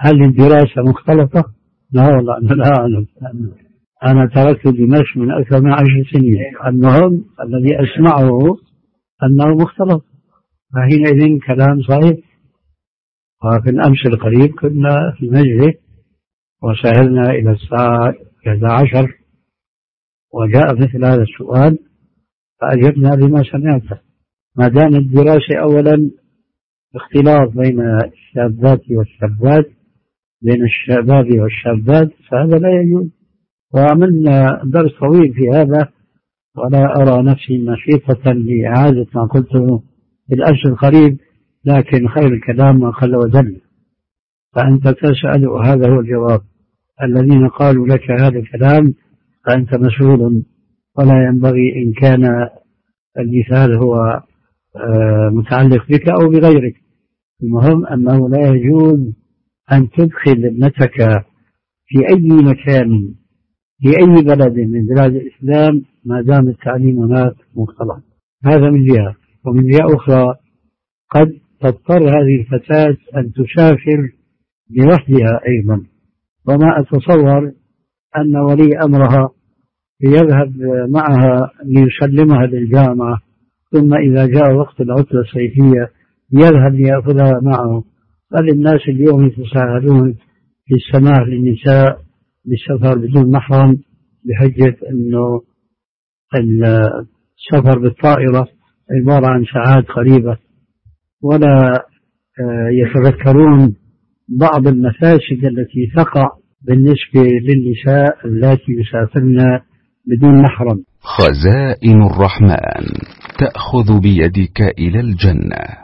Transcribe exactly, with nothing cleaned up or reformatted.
هل الدراسة مختلطة؟ لا والله أنا لا أعلم. أنا تركت دمشق من أكثر من عشر سنين. المهم الذي أسمعه أنه مختلط، فحينئذ كلام صحيح. وفي الأمس القريب كنا في مجلس وسهرنا إلى الساعة إحدى عشر وجاء مثل هذا السؤال فأجبنا بما سمعته. ما دام الدراسة أولا اختلاط بين الشابات والشابات، بين الشباب والشابات، فهذا لا يجوز. وعملنا درس طويل في هذا ولا أرى نفسي نشيطة لإعادة ما قلته في الأمس القريب، لكن خير الكلام ما قل ودل. فأنت تسأل وهذا هو الجواب. الذين قالوا لك هذا الكلام فأنت مسؤول، ولا ينبغي إن كان المثال هو متعلق بك أو بغيرك. المهم أنه لا يجوز أن تدخل ابنتك في أي مكان في أي بلد من بلاد الإسلام ما دام التعليم هناك مختلط. هذا من جهة. ومن جهة أخرى قد تضطر هذه الفتاة أن تسافر بوحدها أيضا، وما أتصور أن ولي أمرها يذهب معها ليسلمها للجامعة، ثم إذا جاء وقت العطلة الصيفية يذهب ليأخذها معه. بل الناس اليوم يتساهلون في السماح للنساء بالسفر بدون محرم بحجة أنه السفر بالطائرة عبارة عن ساعات قريبة، ولا يتذكرون بعض المفاسد التي تقع بالنسبة للنساء التي يسافرن بدون محرم. خزائن الرحمن تأخذ بيدك إلى الجنة.